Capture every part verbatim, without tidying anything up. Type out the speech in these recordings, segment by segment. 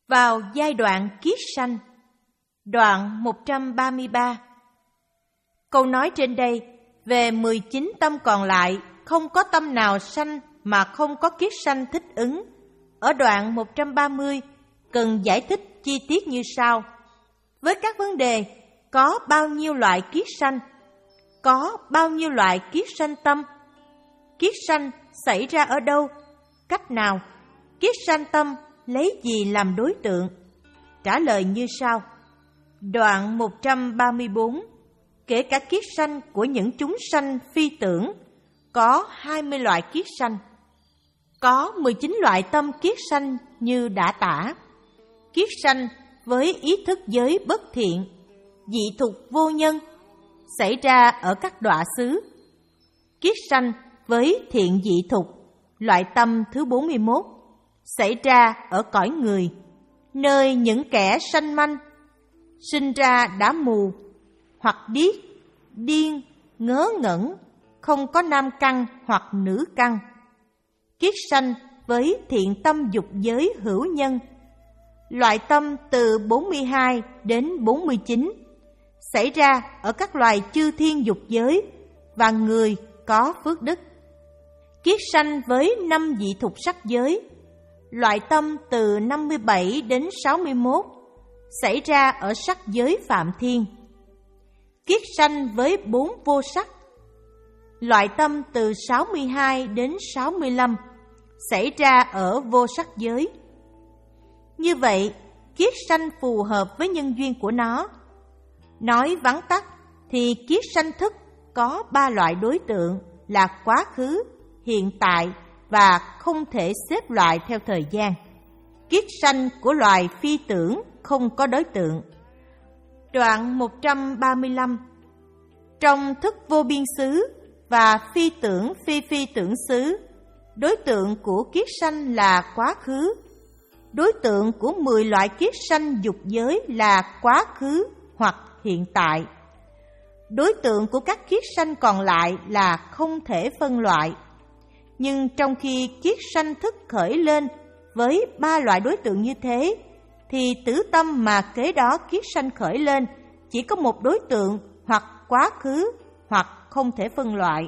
vào giai đoạn kiết sanh. Đoạn một trăm ba mươi ba. Câu nói trên đây về mười chín tâm còn lại không có tâm nào sanh mà không có kiết sanh thích ứng. Ở đoạn một trăm ba mươi cần giải thích chi tiết như sau. Với các vấn đề có bao nhiêu loại kiết sanh, có bao nhiêu loại kiết sanh tâm, kiết sanh xảy ra ở đâu, cách nào, kiết sanh tâm lấy gì làm đối tượng? Trả lời như sau. Đoạn một trăm ba mươi bốn. Kể cả kiết sanh của những chúng sanh phi tưởng, có hai mươi loại kiết sanh. Có mười chín loại tâm kiết sanh như đã tả. Kiết sanh với ý thức giới bất thiện, dị thục vô nhân, xảy ra ở các đọa xứ. Kiết sanh với thiện dị thục, loại tâm thứ bốn mươi mốt, xảy ra ở cõi người, nơi những kẻ sanh manh, sinh ra đã mù, hoặc điếc, điên, ngớ ngẩn, không có nam căn hoặc nữ căn. Kiết sanh với thiện tâm dục giới hữu nhân, loại tâm từ bốn mươi hai đến bốn mươi chín, xảy ra ở các loài chư thiên dục giới và người có phước đức. Kiết sanh với năm dị thục sắc giới, loại tâm từ năm mươi bảy đến sáu mươi mốt, xảy ra ở sắc giới phạm thiên. Kiết sanh với bốn vô sắc, loại tâm từ sáu mươi hai đến sáu mươi lăm, xảy ra ở vô sắc giới. Như vậy, kiết sanh phù hợp với nhân duyên của nó. Nói vắn tắt thì kiết sanh thức có ba loại đối tượng là quá khứ, hiện tại và không thể xếp loại theo thời gian. Kiết sanh của loài phi tưởng không có đối tượng. Đoạn một trăm ba mươi lăm. Trong thức vô biên xứ và phi tưởng phi phi tưởng xứ, đối tượng của kiết sanh là quá khứ. Đối tượng của mười loại kiết sanh dục giới là quá khứ hoặc hiện tại. Đối tượng của các kiết sanh còn lại là không thể phân loại. Nhưng trong khi kiết sanh thức khởi lên với ba loại đối tượng như thế, thì tử tâm mà kế đó kiết sanh khởi lên chỉ có một đối tượng hoặc quá khứ hoặc không thể phân loại.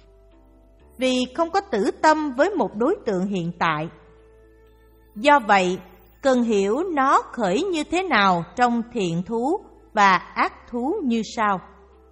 Vì không có tử tâm với một đối tượng hiện tại. Do vậy, cần hiểu nó khởi như thế nào trong thiện thú và ác thú như sau.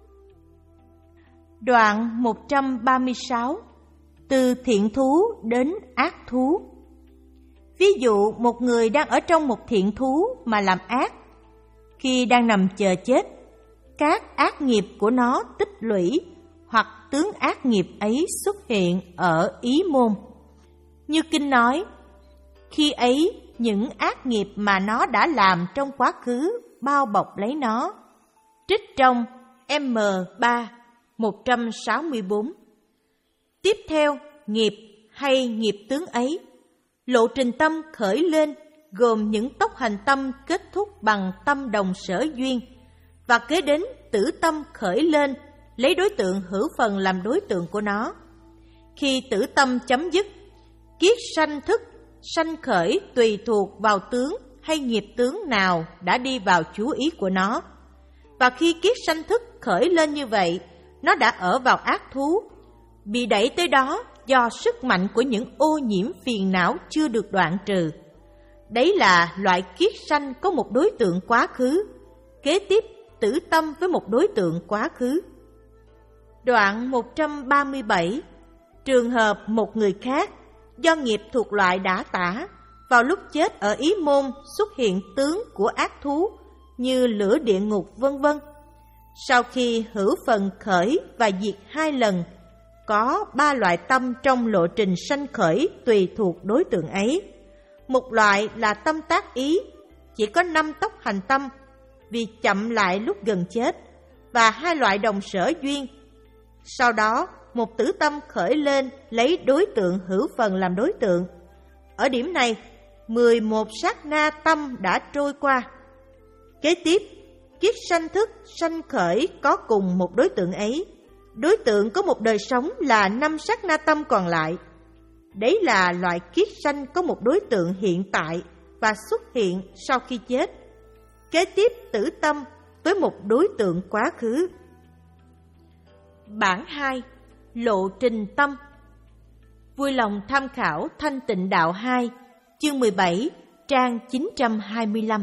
Đoạn một trăm ba mươi sáu. Từ thiện thú đến ác thú. Ví dụ một người đang ở trong một thiện thú mà làm ác. Khi đang nằm chờ chết, các ác nghiệp của nó tích lũy hoặc tướng ác nghiệp ấy xuất hiện ở ý môn. Như kinh nói, khi ấy những ác nghiệp mà nó đã làm trong quá khứ bao bọc lấy nó. Trích trong M ba một trăm sáu mươi bốn. Tiếp theo, nghiệp hay nghiệp tướng ấy, lộ trình tâm khởi lên gồm những tốc hành tâm kết thúc bằng tâm đồng sở duyên, và kế đến tử tâm khởi lên lấy đối tượng hữu phần làm đối tượng của nó. Khi tử tâm chấm dứt, kiết sanh thức sanh khởi tùy thuộc vào tướng hay nghiệp tướng nào đã đi vào chú ý của nó. Và khi kiết sanh thức khởi lên như vậy, nó đã ở vào ác thú, bị đẩy tới đó do sức mạnh của những ô nhiễm phiền não chưa được đoạn trừ. Đấy là loại kiết sanh có một đối tượng quá khứ, kế tiếp tử tâm với một đối tượng quá khứ. Đoạn một trăm ba mươi bảy. Trường hợp một người khác do nghiệp thuộc loại đã tả, vào lúc chết ở ý môn xuất hiện tướng của ác thú như lửa địa ngục vân vân. Sau khi hữu phần khởi và diệt hai lần, có ba loại tâm trong lộ trình sanh khởi tùy thuộc đối tượng ấy. Một loại là tâm tác ý, chỉ có năm tốc hành tâm vì chậm lại lúc gần chết, và hai loại đồng sở duyên. Sau đó, một tử tâm khởi lên lấy đối tượng hữu phần làm đối tượng. Ở điểm này, mười một sát na tâm đã trôi qua. Kế tiếp, kiết sanh thức sanh khởi có cùng một đối tượng ấy. Đối tượng có một đời sống là năm sát na tâm còn lại. Đấy là loại kiết sanh có một đối tượng hiện tại và xuất hiện sau khi chết, kế tiếp tử tâm với một đối tượng quá khứ. Bản hai. Lộ trình tâm. Vui lòng tham khảo Thanh Tịnh Đạo hai, chương mười bảy, trang chín trăm hai mươi lăm.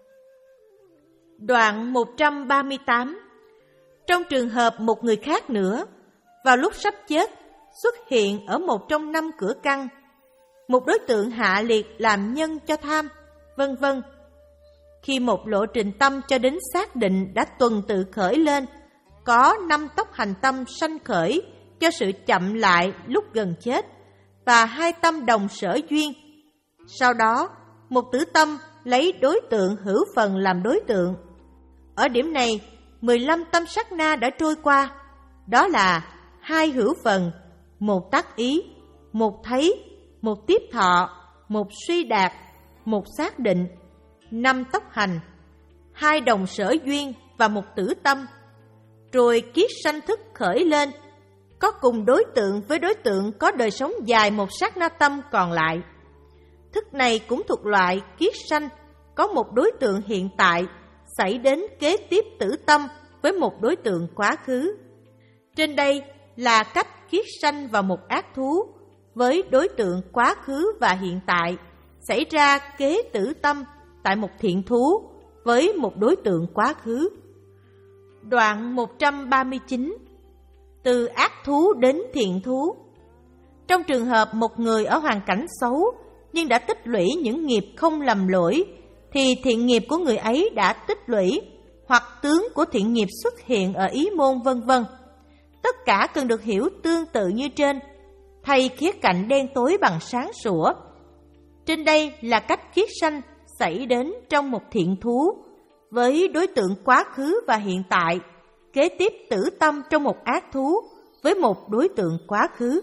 Đoạn một trăm ba mươi tám. Trong trường hợp một người khác nữa, vào lúc sắp chết, xuất hiện ở một trong năm cửa căn, một đối tượng hạ liệt làm nhân cho tham, vân vân. Khi một lộ trình tâm cho đến xác định đã tuần tự khởi lên, có năm tốc hành tâm sanh khởi cho sự chậm lại lúc gần chết, và hai tâm đồng sở duyên. Sau đó, một tử tâm lấy đối tượng hữu phần làm đối tượng. Ở điểm này, mười lăm tâm sát na đã trôi qua, đó là hai hữu phần, một tác ý, một thấy, một tiếp thọ, một suy đạt, một xác định, năm tốc hành, hai đồng sở duyên và một tử tâm. Rồi kiết sanh thức khởi lên, có cùng đối tượng với đối tượng có đời sống dài một sát na tâm còn lại. Thức này cũng thuộc loại kiết sanh, có một đối tượng hiện tại, xảy đến kế tiếp tử tâm với một đối tượng quá khứ. Trên đây là cách kiết sanh vào một ác thú với đối tượng quá khứ và hiện tại, xảy ra kế tử tâm tại một thiện thú với một đối tượng quá khứ. Đoạn một trăm ba mươi chín. Từ ác thú đến thiện thú. Trong trường hợp một người ở hoàn cảnh xấu nhưng đã tích lũy những nghiệp không lầm lỗi, thì thiện nghiệp của người ấy đã tích lũy, hoặc tướng của thiện nghiệp xuất hiện ở ý môn vân vân. Tất cả cần được hiểu tương tự như trên, thay khía cạnh đen tối bằng sáng sủa. Trên đây là cách kiết sanh xảy đến trong một thiện thú với đối tượng quá khứ và hiện tại, kế tiếp tử tâm trong một ác thú với một đối tượng quá khứ.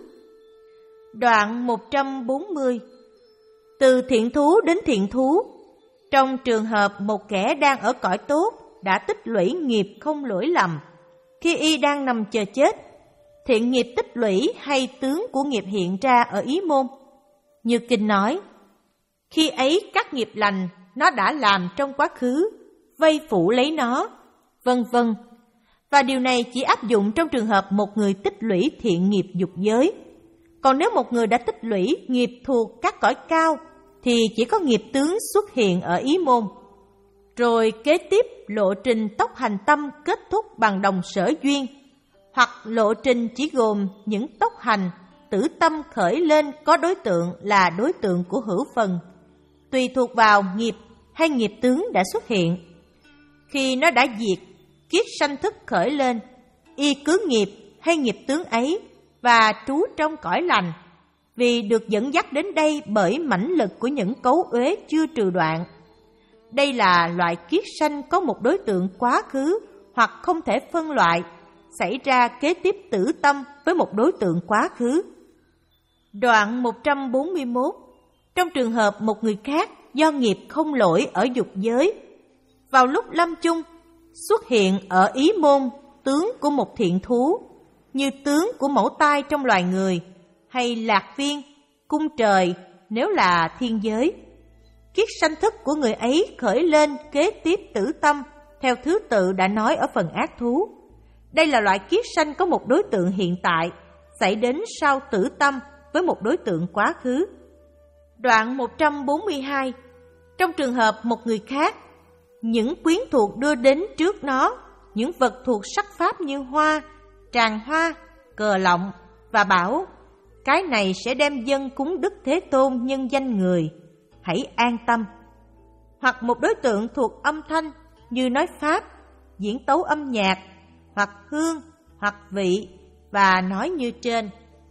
Đoạn một trăm bốn mươi. Từ thiện thú đến thiện thú. Trong trường hợp một kẻ đang ở cõi tốt đã tích lũy nghiệp không lỗi lầm, khi y đang nằm chờ chết, thiện nghiệp tích lũy hay tướng của nghiệp hiện ra ở ý môn. Như kinh nói, khi ấy các nghiệp lành nó đã làm trong quá khứ, vây phủ lấy nó, vân vân. Và điều này chỉ áp dụng trong trường hợp một người tích lũy thiện nghiệp dục giới. Còn nếu một người đã tích lũy nghiệp thuộc các cõi cao, thì chỉ có nghiệp tướng xuất hiện ở ý môn. Rồi kế tiếp lộ trình tốc hành tâm kết thúc bằng đồng sở duyên, hoặc lộ trình chỉ gồm những tốc hành, tử tâm khởi lên có đối tượng là đối tượng của hữu phần, tùy thuộc vào nghiệp hay nghiệp tướng đã xuất hiện. Khi nó đã diệt, kiết sanh thức khởi lên, y cứ nghiệp hay nghiệp tướng ấy và trú trong cõi lành, vì được dẫn dắt đến đây bởi mãnh lực của những cấu uế chưa trừ đoạn. Đây là loại kiết sanh có một đối tượng quá khứ hoặc không thể phân loại, xảy ra kế tiếp tử tâm với một đối tượng quá khứ. Đoạn một trăm bốn mươi mốt. Trong trường hợp một người khác do nghiệp không lỗi ở dục giới, vào lúc lâm chung xuất hiện ở ý môn tướng của một thiện thú, như tướng của mẫu tai trong loài người, hay lạc viên, cung trời nếu là thiên giới. Kiết sanh thức của người ấy khởi lên kế tiếp tử tâm theo thứ tự đã nói ở phần ác thú. Đây là loại kiết sanh có một đối tượng hiện tại, xảy đến sau tử tâm với một đối tượng quá khứ. Đoạn một trăm bốn mươi hai. Trong trường hợp một người khác, những quyến thuộc đưa đến trước nó những vật thuộc sắc pháp như hoa, tràng hoa, cờ lọng và bảo: cái này sẽ đem dâng cúng Đức Thế Tôn nhân danh người, hãy an tâm. Hoặc một đối tượng thuộc âm thanh như nói pháp, diễn tấu âm nhạc, hoặc hương, hoặc vị, và nói như trên.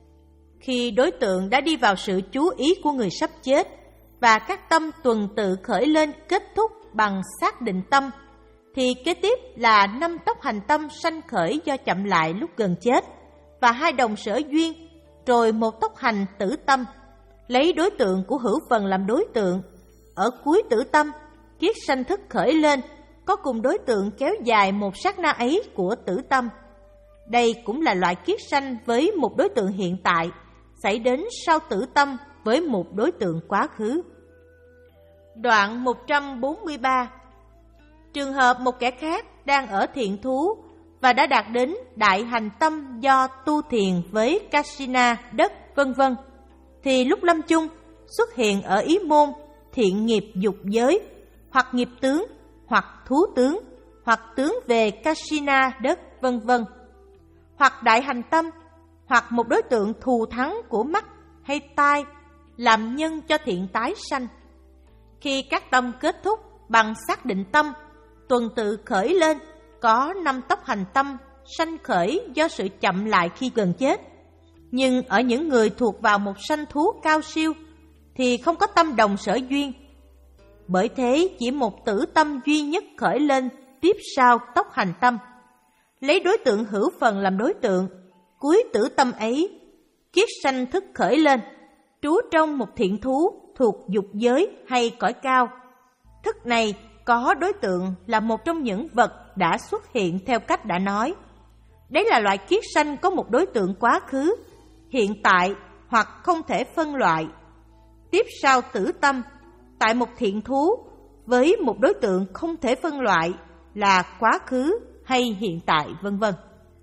Khi đối tượng đã đi vào sự chú ý của người sắp chết, và các tâm tuần tự khởi lên kết thúc bằng xác định tâm, thì kế tiếp là năm tốc hành tâm sanh khởi do chậm lại lúc gần chết, và hai đồng sở duyên, rồi một tốc hành tử tâm, lấy đối tượng của hữu phần làm đối tượng. Ở cuối tử tâm, kiết sanh thức khởi lên, có cùng đối tượng kéo dài một sát na ấy của tử tâm. Đây cũng là loại kiết sanh với một đối tượng hiện tại, xảy đến sau tử tâm với một đối tượng quá khứ. Đoạn một trăm bốn mươi ba. Trường hợp một kẻ khác đang ở thiện thú và đã đạt đến đại hành tâm do tu thiền với Kasina, đất, vân vân, thì lúc lâm chung xuất hiện ở ý môn thiện nghiệp dục giới, hoặc nghiệp tướng, hoặc thú tướng, hoặc tướng về Kasina, đất, vân vân, hoặc đại hành tâm, hoặc một đối tượng thù thắng của mắt hay tai làm nhân cho thiện tái sanh. Khi các tâm kết thúc bằng xác định tâm, tuần tự khởi lên, có năm tốc hành tâm sanh khởi do sự chậm lại khi gần chết. Nhưng ở những người thuộc vào một sanh thú cao siêu thì không có tâm đồng sở duyên. Bởi thế chỉ một tử tâm duy nhất khởi lên tiếp sau tốc hành tâm. Lấy đối tượng hữu phần làm đối tượng, cuối tử tâm ấy, kiết sanh thức khởi lên, trú trong một thiện thú thuộc dục giới hay cõi cao. Thức này có đối tượng là một trong những vật đã xuất hiện theo cách đã nói. Đấy là loại kiết sanh có một đối tượng quá khứ, hiện tại hoặc không thể phân loại. Tiếp sau tử tâm, tại một thiện thú với một đối tượng không thể phân loại là quá khứ hay hiện tại, vân vân.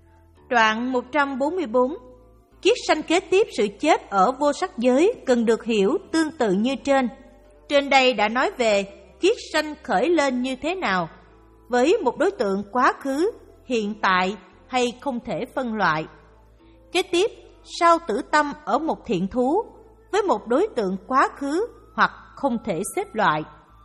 Đoạn một trăm bốn mươi bốn. Kiết sanh kế tiếp sự chết ở vô sắc giới cần được hiểu tương tự như trên. Trên đây đã nói về kiết sanh khởi lên như thế nào, với một đối tượng quá khứ, hiện tại hay không thể phân loại. Kế tiếp, sau tử tâm ở một thiện thú, với một đối tượng quá khứ hoặc không thể xếp loại.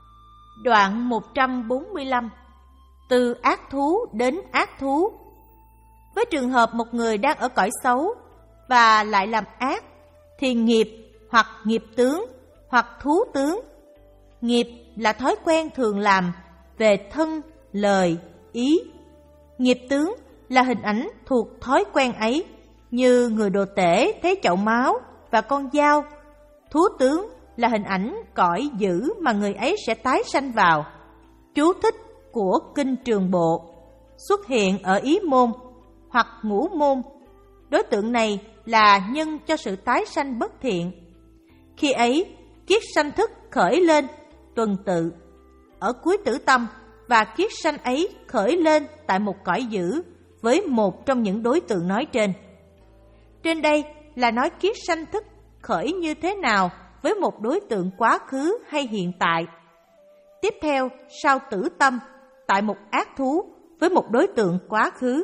Đoạn một trăm bốn mươi lăm. Từ ác thú đến ác thú. Với trường hợp một người đang ở cõi xấu và lại làm ác, thì nghiệp hoặc nghiệp tướng hoặc thú tướng. Nghiệp là thói quen thường làm về thân, lời, ý. Nghiệp tướng là hình ảnh thuộc thói quen ấy, như người đồ tể thấy chậu máu và con dao. Thú tướng là hình ảnh cõi dữ mà người ấy sẽ tái sanh vào. Chú thích của Kinh Trường Bộ xuất hiện ở ý môn hoặc ngũ môn. Đối tượng này là nhân cho sự tái sanh bất thiện. Khi ấy, kiết sanh thức khởi lên tuần tự ở cuối tử tâm, và kiết sanh ấy khởi lên tại một cõi dữ với một trong những đối tượng nói trên. Trên đây là nói kiết sanh thức khởi như thế nào với một đối tượng quá khứ hay hiện tại. Tiếp theo, sau tử tâm, tại một ác thú với một đối tượng quá khứ.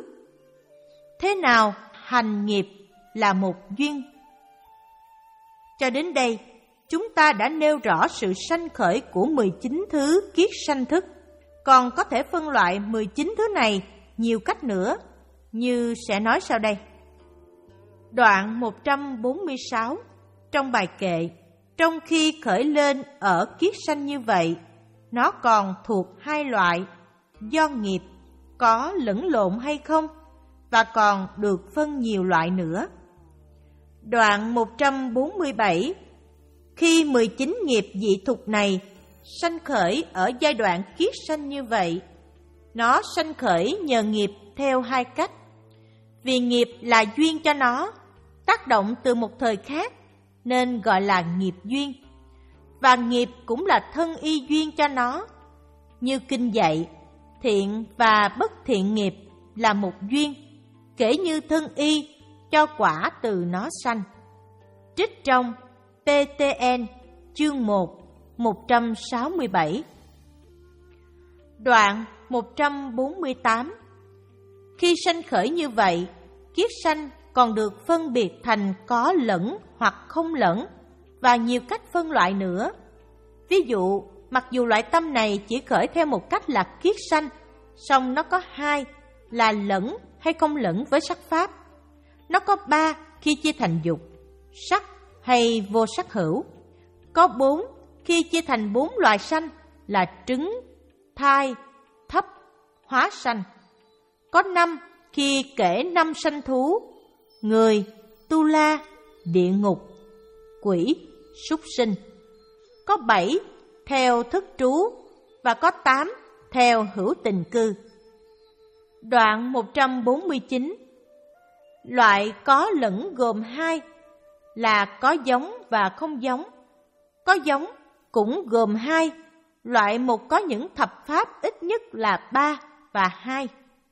Thế nào hành nghiệp là một duyên? Cho đến đây, chúng ta đã nêu rõ sự sanh khởi của mười chín thứ kiết sanh thức. Còn có thể phân loại mười chín thứ này nhiều cách nữa, như sẽ nói sau đây. Đoạn một trăm bốn mươi sáu trong bài kệ, trong khi khởi lên ở kiết sanh như vậy, nó còn thuộc hai loại, do nghiệp có lẫn lộn hay không, và còn được phân nhiều loại nữa. Đoạn một trăm bốn mươi bảy, khi mười chín nghiệp dị thục này sanh khởi ở giai đoạn kiết sanh như vậy, nó sanh khởi nhờ nghiệp theo hai cách. Vì nghiệp là duyên cho nó, tác động từ một thời khác, nên gọi là nghiệp duyên. Và nghiệp cũng là thân y duyên cho nó. Như kinh dạy, thiện và bất thiện nghiệp là một duyên, kể như thân y cho quả từ nó sanh. Trích trong pê tê en chương một, một trăm sáu mươi bảy. Đoạn một trăm bốn mươi tám. Khi sanh khởi như vậy, kiết sanh còn được phân biệt thành có lẫn hoặc không lẫn, và nhiều cách phân loại nữa. Ví dụ, mặc dù loại tâm này chỉ khởi theo một cách là kiết sanh, song nó có hai là lẫn hay không lẫn với sắc pháp. Nó có ba khi chia thành dục, sắc hay vô sắc hữu. Có bốn khi chia thành bốn loài sanh là trứng, thai, thấp, hóa sanh. Có năm khi kể năm sanh thú: người, tu la, địa ngục, quỷ, súc sinh. Có bảy theo thức trú, và có tám theo hữu tình cư. Đoạn một trăm bốn mươi chín. Loại có lẫn gồm hai là có giống và không giống. Có giống cũng gồm hai loại một có những thập pháp ít nhất là ba và hai.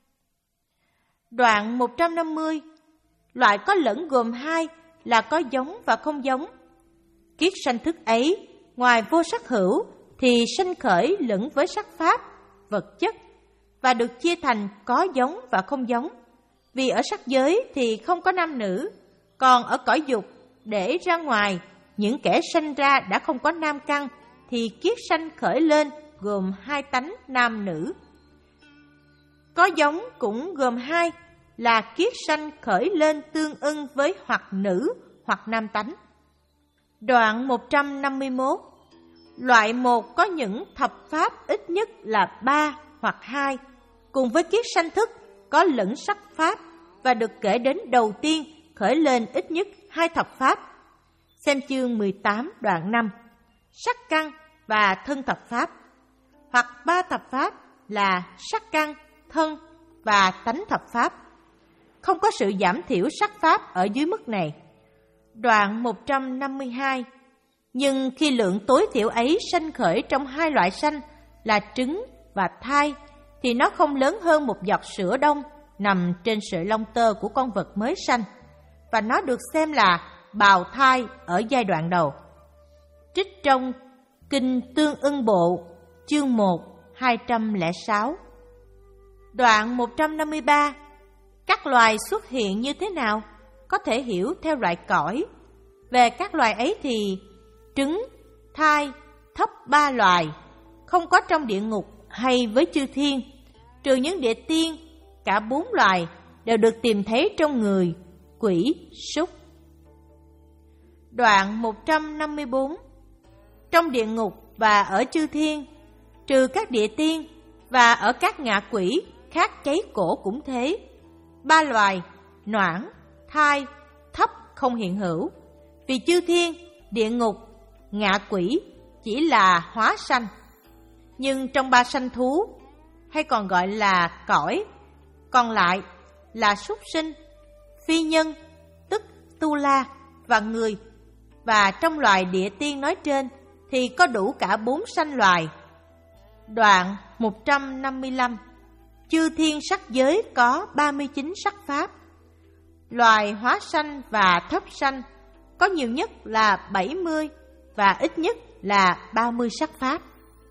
Đoạn một trăm năm mươi. Loại có lẫn gồm hai là có giống và không giống. Kiết sanh thức ấy, ngoài vô sắc hữu, thì sanh khởi lẫn với sắc pháp, vật chất, và được chia thành có giống và không giống. Vì ở sắc giới thì không có nam nữ, còn ở cõi dục để ra ngoài, những kẻ sanh ra đã không có nam căn, thì kiết sanh khởi lên gồm hai tánh nam nữ. Có giống cũng gồm hai là kiết sanh khởi lên tương ưng với hoặc nữ hoặc nam tánh. Đoạn một trăm năm mươi mốt. Loại một có những thập pháp ít nhất là ba hoặc hai, cùng với kiết sanh thức có lẫn sắc pháp và được kể đến đầu tiên khởi lên ít nhất hai thập pháp. Xem chương mười tám đoạn năm. Sắc căn và thân thập pháp, hoặc ba thập pháp là sắc căn, thân và tánh thập pháp. Không có sự giảm thiểu sắc pháp ở dưới mức này. Đoạn một trăm năm mươi hai. Nhưng khi lượng tối thiểu ấy sanh khởi trong hai loại sanh là trứng và thai, thì nó không lớn hơn một giọt sữa đông nằm trên sợi lông tơ của con vật mới sanh, và nó được xem là bào thai ở giai đoạn đầu. Trích trong Kinh Tương Ưng Bộ, chương một, hai trăm lẻ sáu. Đoạn một trăm năm mươi ba. Các loài xuất hiện như thế nào? Có thể hiểu theo loại cõi. Về các loài ấy thì trứng, thai, thấp ba loài, không có trong địa ngục hay với chư thiên, trừ những địa tiên, cả bốn loài đều được tìm thấy trong người, quỷ, súc. Đoạn một trăm năm mươi bốn. Trong địa ngục và ở chư thiên, trừ các địa tiên và ở các ngạ quỷ khác cháy cổ cũng thế, ba loài, noãn, thai, thấp không hiện hữu. Vì chư thiên, địa ngục, ngạ quỷ chỉ là hóa sanh. Nhưng trong ba sanh thú, hay còn gọi là cõi, còn lại là súc sinh, phi nhân, tức tu la và người. Và trong loài địa tiên nói trên thì có đủ cả bốn sanh loài. Đoạn một trăm năm mươi lăm. Chư thiên sắc giới có ba mươi chín sắc pháp. Loài hóa sanh và thấp sanh có nhiều nhất là bảy mươi và ít nhất là ba mươi sắc pháp.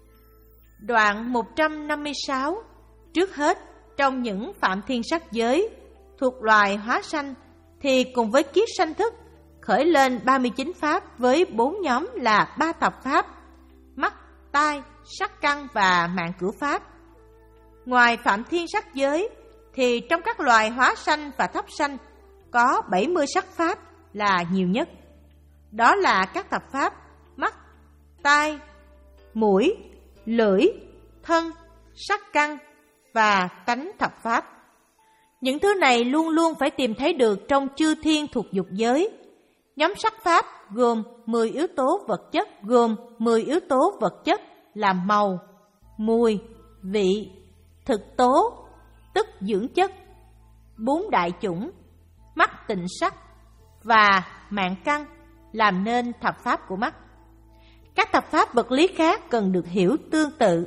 Đoạn một trăm năm mươi sáu. Trước hết, trong những phạm thiên sắc giới thuộc loài hóa sanh thì cùng với kiết sanh thức khởi lên ba mươi chín pháp với bốn nhóm là ba thập pháp: mắt, tai, sắc căn và mạng cửu pháp. Ngoài phạm thiên sắc giới thì trong các loài hóa sanh và thấp sanh có bảy mươi sắc pháp là nhiều nhất. Đó là các thập pháp mắt, tai, mũi, lưỡi, thân, sắc căn và tánh thập pháp. Những thứ này luôn luôn phải tìm thấy được trong chư thiên thuộc dục giới. Nhóm sắc pháp gồm mười yếu tố vật chất, gồm mười yếu tố vật chất là màu, mùi, vị, thực tố, tức dưỡng chất, bốn đại chủng, mắt tịnh sắc và mạng căn làm nên thập pháp của mắt. Các thập pháp vật lý khác cần được hiểu tương tự.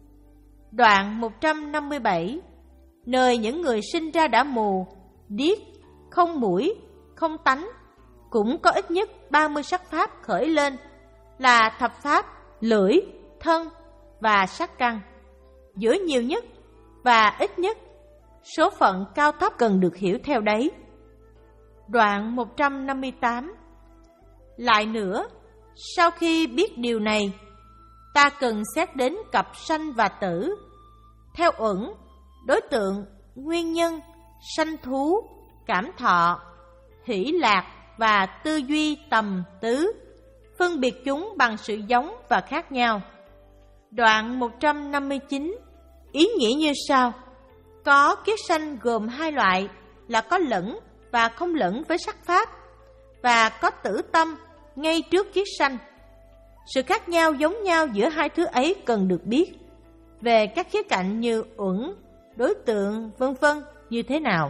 Đoạn một trăm năm mươi bảy. Nơi những người sinh ra đã mù, điếc, không mũi, không tánh, cũng có ít nhất ba mươi sắc pháp khởi lên là thập pháp lưỡi, thân và sắc căn. Giữa nhiều nhất và ít nhất, số phận cao thấp cần được hiểu theo đấy. Đoạn một trăm năm mươi tám. Lại nữa, sau khi biết điều này, ta cần xét đến cặp sanh và tử, theo uẩn, đối tượng, nguyên nhân, sanh thú, cảm thọ, hỷ lạc và tư duy tầm tứ, phân biệt chúng bằng sự giống và khác nhau. Đoạn một trăm năm mươi chín. Ý nghĩa như sau: có kiết sanh gồm hai loại là có lẫn và không lẫn với sắc pháp, và có tử tâm ngay trước kiết sanh. Sự khác nhau giống nhau giữa hai thứ ấy cần được biết. Về các khía cạnh như uẩn, đối tượng, vân vân như thế nào.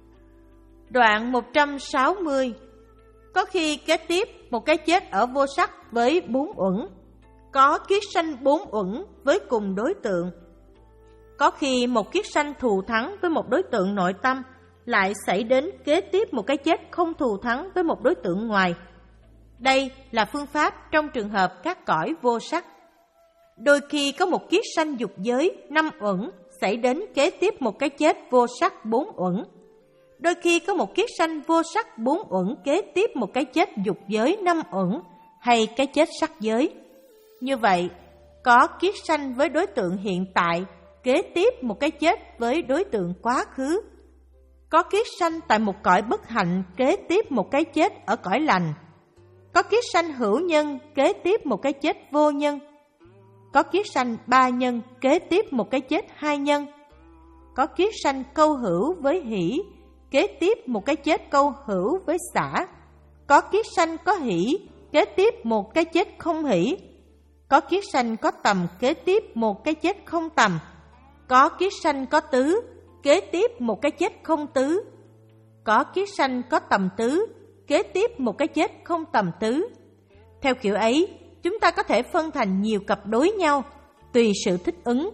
Đoạn một trăm sáu mươi. Có khi kế tiếp một cái chết ở vô sắc với bốn uẩn, Có kiết sanh bốn uẩn với cùng đối tượng. Có khi một kiết sanh thù thắng với một đối tượng nội tâm lại xảy đến kế tiếp một cái chết không thù thắng với một đối tượng ngoài. Đây là phương pháp trong trường hợp các cõi vô sắc. Đôi khi có một kiết sanh dục giới năm uẩn xảy đến kế tiếp một cái chết vô sắc bốn uẩn. Đôi khi có một kiết sanh vô sắc bốn uẩn kế tiếp một cái chết dục giới năm uẩn hay cái chết sắc giới. Như vậy, có kiết sanh với đối tượng hiện tại kế tiếp một cái chết với đối tượng quá khứ. Có kiết sanh tại một cõi bất hạnh kế tiếp một cái chết ở cõi lành. Có kiết sanh hữu nhân kế tiếp một cái chết vô nhân. Có kiết sanh ba nhân kế tiếp một cái chết hai nhân. Có kiết sanh câu hữu với hỷ kế tiếp một cái chết câu hữu với xả. Có kiết sanh có hỷ kế tiếp một cái chết không hỷ. Có kiết sanh có tầm kế tiếp một cái chết không tầm. Có kiết sanh có tứ kế tiếp một cái chết không tứ. Có kiết sanh có tầm tứ kế tiếp một cái chết không tầm tứ. Theo kiểu ấy, chúng ta có thể phân thành nhiều cặp đối nhau, tùy sự thích ứng.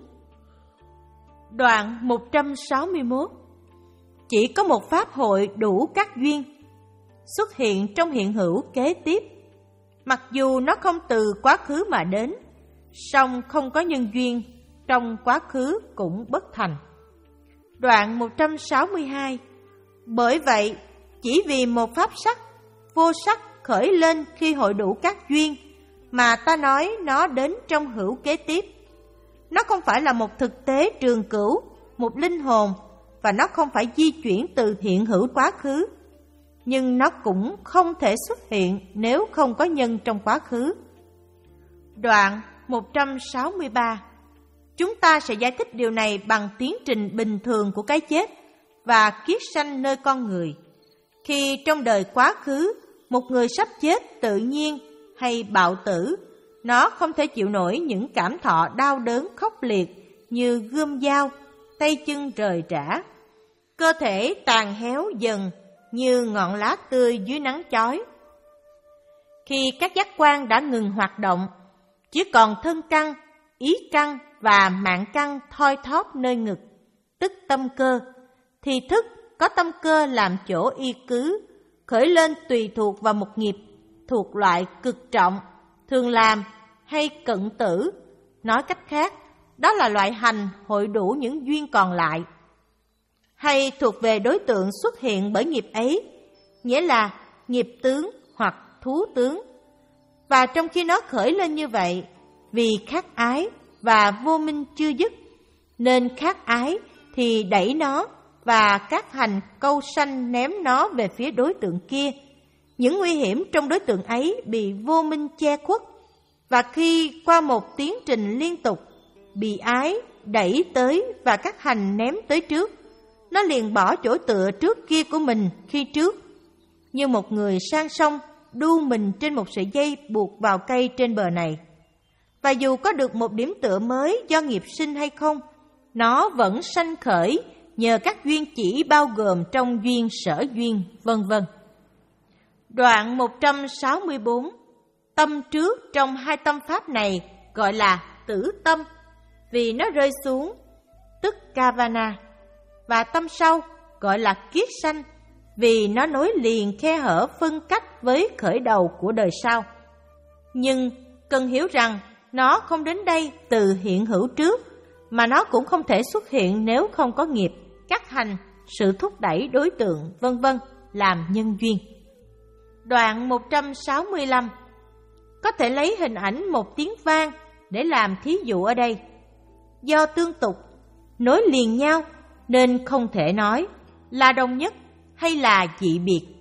Đoạn một trăm sáu mươi mốt. Chỉ có một pháp hội đủ các duyên, xuất hiện trong hiện hữu kế tiếp. Mặc dù nó không từ quá khứ mà đến, song không có nhân duyên, trong quá khứ cũng bất thành. Đoạn một trăm sáu mươi hai. Bởi vậy, chỉ vì một pháp sắc, vô sắc khởi lên khi hội đủ các duyên, mà ta nói nó đến trong hữu kế tiếp. Nó không phải là một thực tế trường cửu, một linh hồn, và nó không phải di chuyển từ hiện hữu quá khứ. Nhưng nó cũng không thể xuất hiện nếu không có nhân trong quá khứ. Đoạn một trăm sáu mươi ba. Chúng ta sẽ giải thích điều này bằng tiến trình bình thường của cái chết và kiết sanh nơi con người. Khi trong đời quá khứ, một người sắp chết tự nhiên hay bạo tử, nó không thể chịu nổi những cảm thọ đau đớn khốc liệt như gươm dao, tay chân rời rã. Cơ thể tàn héo dần như ngọn lá tươi dưới nắng chói. Khi các giác quan đã ngừng hoạt động, chỉ còn thân căn, ý căn và mạng căn thoi thóp nơi ngực, tức tâm cơ, thì thức có tâm cơ làm chỗ y cứ, khởi lên tùy thuộc vào một nghiệp thuộc loại cực trọng, thường làm hay cận tử. Nói cách khác, đó là loại hành hội đủ những duyên còn lại, hay thuộc về đối tượng xuất hiện bởi nghiệp ấy, nghĩa là nghiệp tướng hoặc thú tướng. Và trong khi nó khởi lên như vậy, vì khát ái và vô minh chưa dứt, nên khát ái thì đẩy nó và các hành câu sanh ném nó về phía đối tượng kia. Những nguy hiểm trong đối tượng ấy bị vô minh che khuất, và khi qua một tiến trình liên tục, bị ái đẩy tới và các hành ném tới trước, nó liền bỏ chỗ tựa trước kia của mình khi trước, như một người sang sông đu mình trên một sợi dây buộc vào cây trên bờ này. Và dù có được một điểm tựa mới do nghiệp sinh hay không, nó vẫn sanh khởi nhờ các duyên chỉ bao gồm trong duyên sở duyên, vân vân. Đoạn một trăm sáu mươi bốn. Tâm trước trong hai tâm pháp này gọi là tử tâm, vì nó rơi xuống, tức Kavana. Và tâm sau gọi là kiết sanh, vì nó nối liền khe hở phân cách với khởi đầu của đời sau. Nhưng cần hiểu rằng nó không đến đây từ hiện hữu trước, mà nó cũng không thể xuất hiện nếu không có nghiệp, các hành, sự thúc đẩy đối tượng, vân vân làm nhân duyên. Đoạn một trăm sáu mươi lăm. Có thể lấy hình ảnh một tiếng vang để làm thí dụ ở đây. Do tương tục, nối liền nhau nên không thể nói là đồng nhất hay là dị biệt.